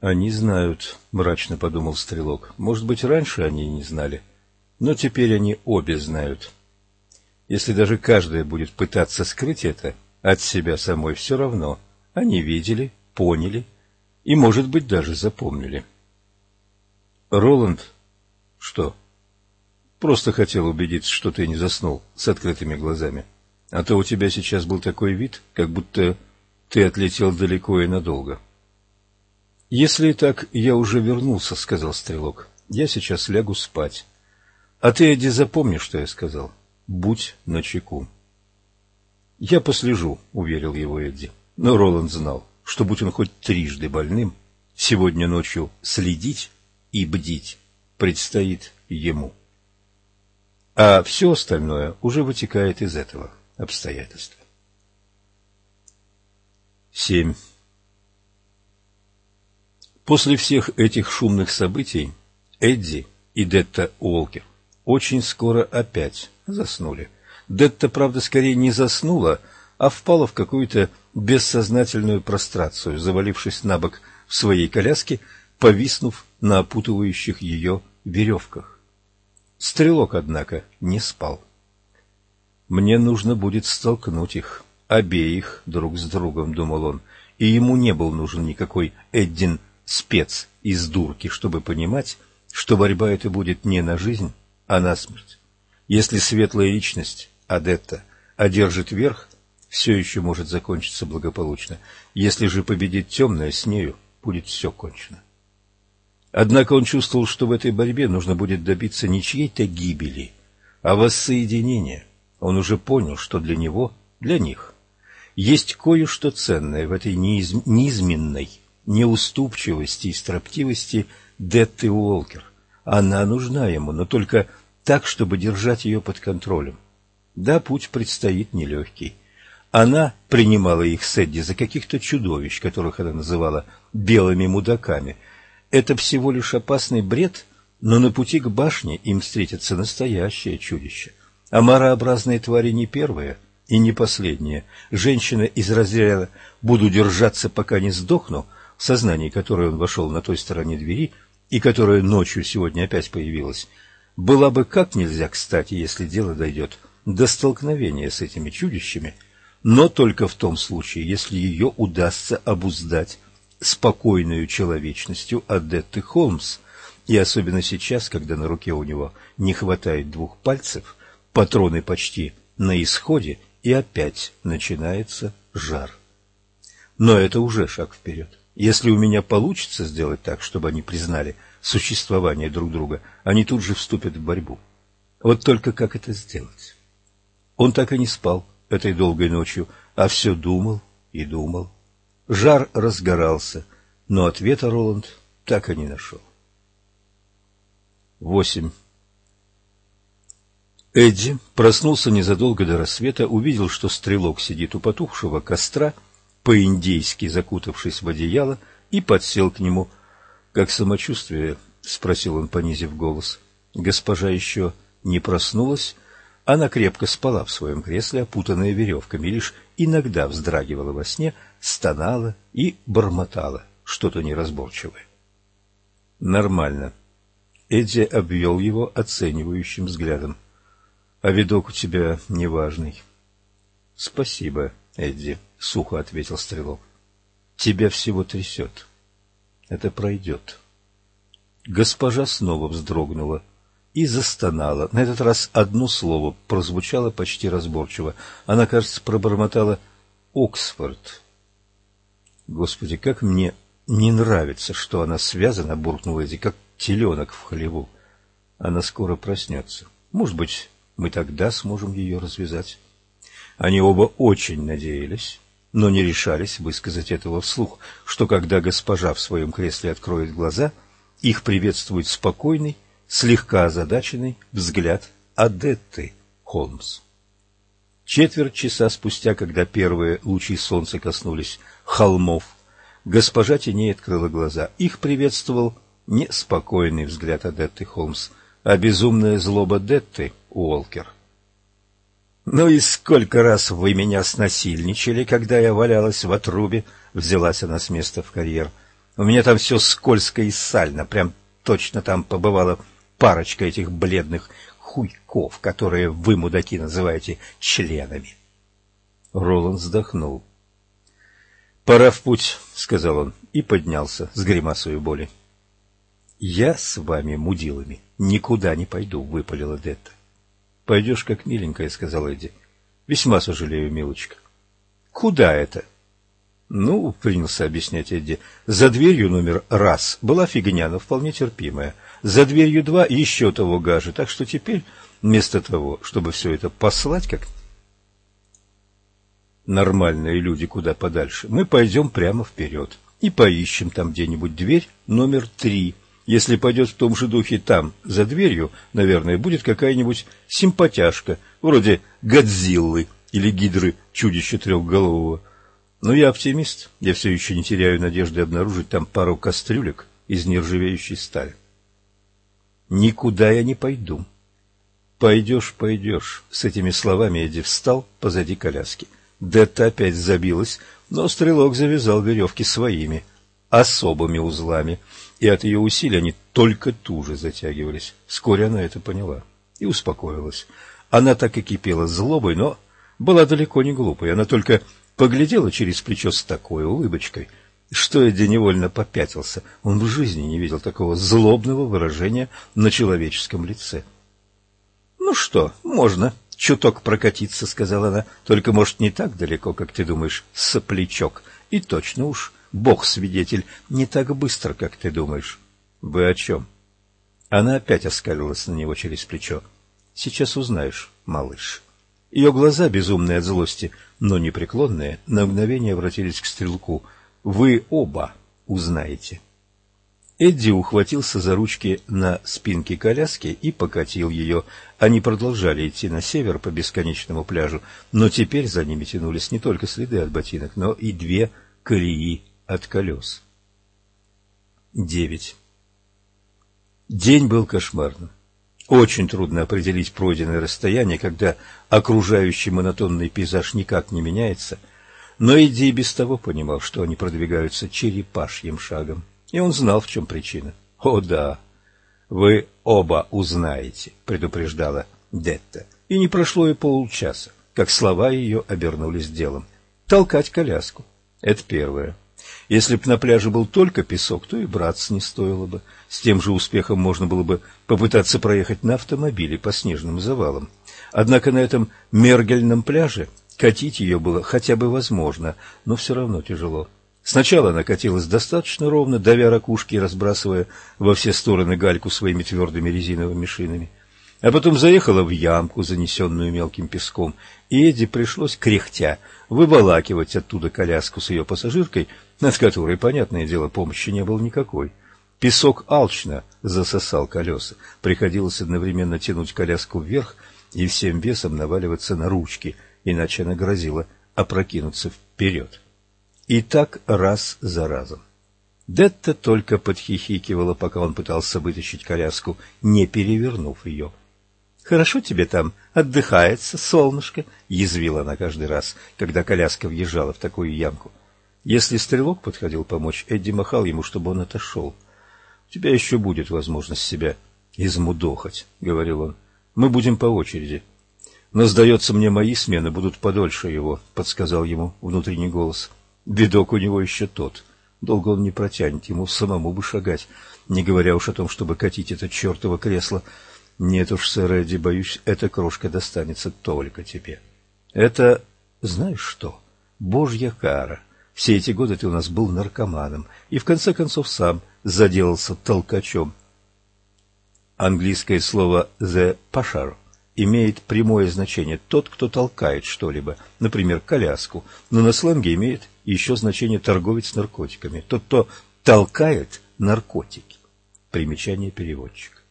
«Они знают», — мрачно подумал Стрелок. «Может быть, раньше они и не знали, но теперь они обе знают. Если даже каждая будет пытаться скрыть это от себя самой, все равно они видели, поняли и, может быть, даже запомнили». «Роланд?» «Что?» «Просто хотел убедиться, что ты не заснул с открытыми глазами. А то у тебя сейчас был такой вид, как будто ты отлетел далеко и надолго». «Если и так, я уже вернулся», — сказал Стрелок. «Я сейчас лягу спать. А ты, Эдди, запомни, что я сказал. Будь начеку». «Я послежу», — уверил его Эдди. Но Роланд знал, что, будь он хоть трижды больным, сегодня ночью следить и бдить предстоит ему. А все остальное уже вытекает из этого обстоятельства. 7. После всех этих шумных событий Эдди и Детта Уолкер очень скоро опять заснули. Детта, правда, скорее не заснула, а впала в какую-то бессознательную прострацию, завалившись на бок в своей коляске, повиснув на опутывающих ее веревках. Стрелок, однако, не спал. «Мне нужно будет столкнуть их, обеих, друг с другом», — думал он, и ему не был нужен никакой Эддин спец из дурки, чтобы понимать, что борьба эта будет не на жизнь, а на смерть. Если светлая личность, Адетта, одержит верх, все еще может закончиться благополучно. Если же победит темная, с нею будет все кончено. Однако он чувствовал, что в этой борьбе нужно будет добиться не чьей-то гибели, а воссоединения. Он уже понял, что для него, для них, есть кое-что ценное в этой неизменной неуступчивости и строптивости Детты Уолкер. Она нужна ему, но только так, чтобы держать ее под контролем. Да, путь предстоит нелегкий. Она принимала их с Эдди за каких-то чудовищ, которых она называла белыми мудаками. Это всего лишь опасный бред, но на пути к башне им встретится настоящее чудище. Омарообразные твари не первые и не последние. Женщина из разряда «буду держаться, пока не сдохну», в сознании которой он вошел на той стороне двери и которая ночью сегодня опять появилась, была бы как нельзя кстати, если дело дойдет до столкновения с этими чудищами, но только в том случае, если ее удастся обуздать спокойную человечностью Адетты Холмс, и особенно сейчас, когда на руке у него не хватает 2 пальцев, патроны почти на исходе, и опять начинается жар. Но это уже шаг вперед. Если у меня получится сделать так, чтобы они признали существование друг друга, они тут же вступят в борьбу. Вот только как это сделать? Он так и не спал этой долгой ночью, а все думал и думал. Жар разгорался, но ответа Роланд так и не нашел. 8. Эдди проснулся незадолго до рассвета, увидел, что Стрелок сидит у потухшего костра, по-индейски закутавшись в одеяло, и подсел к нему. «Как самочувствие?» — спросил он, понизив голос. Госпожа еще не проснулась. Она крепко спала в своем кресле, опутанная веревками, лишь иногда вздрагивала во сне, стонала и бормотала что-то неразборчивое. «Нормально». Эдди обвел его оценивающим взглядом. «А видок у тебя неважный». «Спасибо, Эдди», — сухо ответил Стрелок. «Тебя всего трясет. Это пройдет». Госпожа снова вздрогнула и застонала. На этот раз одно слово прозвучало почти разборчиво. Она, кажется, пробормотала «Оксфорд». «Господи, как мне не нравится, что она связана», — буркнула Эдди, — «как теленок в хлеву. Она скоро проснется. Может быть, мы тогда сможем ее развязать». Они оба очень надеялись, но не решались высказать этого вслух, что когда госпожа в своем кресле откроет глаза, их приветствует спокойный, слегка озадаченный взгляд Адетты Холмс. Четверть часа спустя, когда первые лучи солнца коснулись холмов, госпожа теней открыла глаза. Их приветствовал не спокойный взгляд Адетты Холмс, а безумная злоба Детты Уолкер. «Ну и сколько раз вы меня снасильничали, когда я валялась в отрубе?» — взялась она с места в карьер. У меня там все скользко и сально, прям точно там побывала парочка этих бледных хуйков, которые вы, мудаки, называете членами. Роланд вздохнул. «Пора в путь», — сказал он, и поднялся с гримасой боли. «Я с вами, мудилами, никуда не пойду», — выпалила Детта. «Пойдешь, как миленькая», — сказал Эдди. «Весьма сожалею, милочка». «Куда это?» «Ну, — принялся объяснять Эдди, — за дверью номер раз была фигня, но вполне терпимая. За дверью 2 еще того гаже, так что теперь, вместо того, чтобы все это послать как нормальные люди куда подальше, мы пойдем прямо вперед и поищем там где-нибудь дверь номер 3. Если пойдет в том же духе, там, за дверью, наверное, будет какая-нибудь симпатяшка, вроде Годзиллы или Гидры, чудища трехголового. Но я оптимист, я все еще не теряю надежды обнаружить там пару кастрюлек из нержавеющей стали. Никуда я не пойду. Пойдешь, пойдешь. С этими словами Эдди встал позади коляски. Детта опять забилась, но стрелок завязал веревки своими, особыми узлами, и от ее усилий они только туже затягивались. Вскоре она это поняла и успокоилась. Она так и кипела злобой, но была далеко не глупой. Она только поглядела через плечо с такой улыбочкой, что Эдди невольно попятился. Он в жизни не видел такого злобного выражения на человеческом лице. — Ну что, можно чуток прокатиться, — сказала она, — только, может, не так далеко, как ты думаешь, соплячок. И точно уж, Бог свидетель, не так быстро, как ты думаешь. — Вы о чем? Она опять оскалилась на него через плечо. — Сейчас узнаешь, малыш. Ее глаза, безумные от злости, но непреклонные, на мгновение обратились к стрелку. «Вы оба узнаете». Эдди ухватился за ручки на спинке коляски и покатил ее. Они продолжали идти на север по бесконечному пляжу, но теперь за ними тянулись не только следы от ботинок, но и 2 колеи от колес. 9. День был кошмарным. Очень трудно определить пройденное расстояние, когда окружающий монотонный пейзаж никак не меняется, но Эдди и без того понимал, что они продвигаются черепашьим шагом, и он знал, в чем причина. — О да, вы оба узнаете, — предупреждала Детта, и не прошло и полчаса, как слова ее обернулись делом. Толкать коляску — это первое. Если б на пляже был только песок, то и браться не стоило бы. С тем же успехом можно было бы попытаться проехать на автомобиле по снежным завалам. Однако на этом мергельном пляже катить ее было хотя бы возможно, но все равно тяжело. Сначала она катилась достаточно ровно, давя ракушки и разбрасывая во все стороны гальку своими твердыми резиновыми шинами. А потом заехала в ямку, занесенную мелким песком, и Эдди пришлось, кряхтя, выволакивать оттуда коляску с ее пассажиркой, от которой, понятное дело, помощи не было никакой. Песок алчно засосал колеса, приходилось одновременно тянуть коляску вверх и всем весом наваливаться на ручки, иначе она грозила опрокинуться вперед. И так раз за разом. Детта только подхихикивала, пока он пытался вытащить коляску, не перевернув ее. — Хорошо тебе там отдыхается, солнышко, — язвила она каждый раз, когда коляска въезжала в такую ямку. Если стрелок подходил помочь, Эдди махал ему, чтобы он отошел. — У тебя еще будет возможность себя измудохать, — говорил он. — Мы будем по очереди. — Но, сдается мне, мои смены будут подольше его, — подсказал ему внутренний голос. Видок у него еще тот. Долго он не протянет, ему самому бы шагать, не говоря уж о том, чтобы катить это чертово кресло. Нет уж, сэр Эдди, боюсь, эта крошка достанется только тебе. Это, знаешь что, божья кара. Все эти годы ты у нас был наркоманом и, в конце концов, сам заделался толкачом. Английское слово «the pusher» имеет прямое значение «тот, кто толкает что-либо», например, коляску, но на сленге имеет еще значение «торговец наркотиками», тот, кто толкает наркотики. Примечание переводчика.